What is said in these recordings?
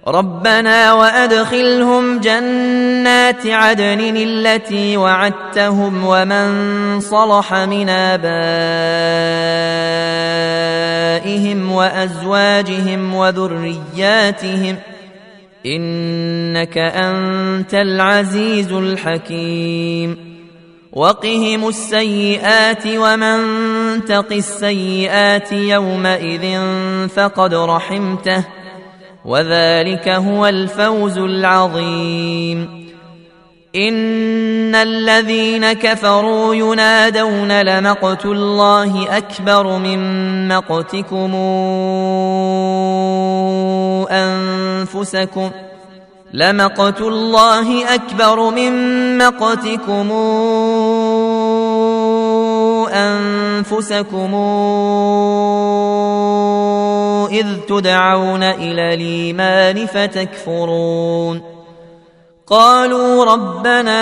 ربنا وأدخلهم جنات عدن التي وعدتهم ومن صلح من آبائهم وأزواجهم وذرياتهم إنك أنت العزيز الحكيم وقهم السيئات ومن تق السيئات يومئذ فقد رحمته وذلك هو الفوز العظيم إن الذين كفروا ينادون لمقت الله أكبر من مقتكم أنفسكم لمقت الله أكبر من مقتكم أنفسكم إذ تدعون إلى الإيمان فتكفرون قالوا ربنا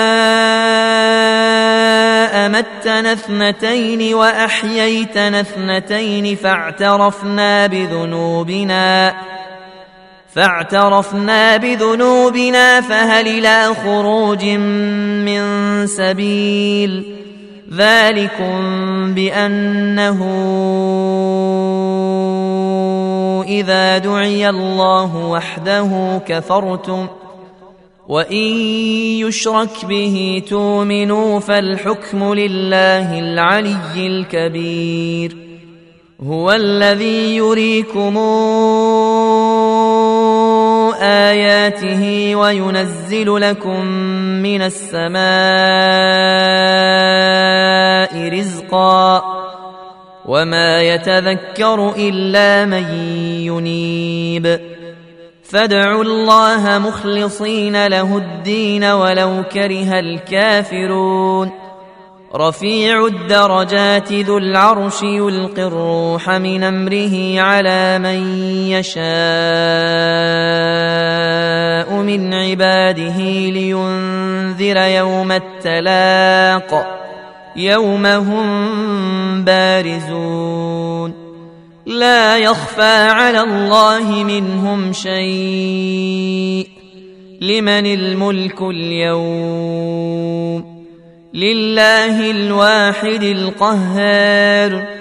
أمتنا اثنتين وأحييتنا اثنتين فاعترفنا بذنوبنا فهل إلى خروج من سبيل ذلكم بأنه إذا دعي الله وحده كفرتم وإن يشرك به تؤمنوا فالحكم لله العلي الكبير هو الذي يريكم آياته وينزل لكم من السماء رزقا وما يتذكر إلا من ينيب فادعوا الله مخلصين له الدين ولو كره الكافرون رفيع الدرجات ذو العرش يلقي الروح من أمره على من يشاء من عباده لينذر يوم التلاق يوم هم بارزون لا يخفى على الله منهم شيء لمن الملك اليوم لله الواحد القهار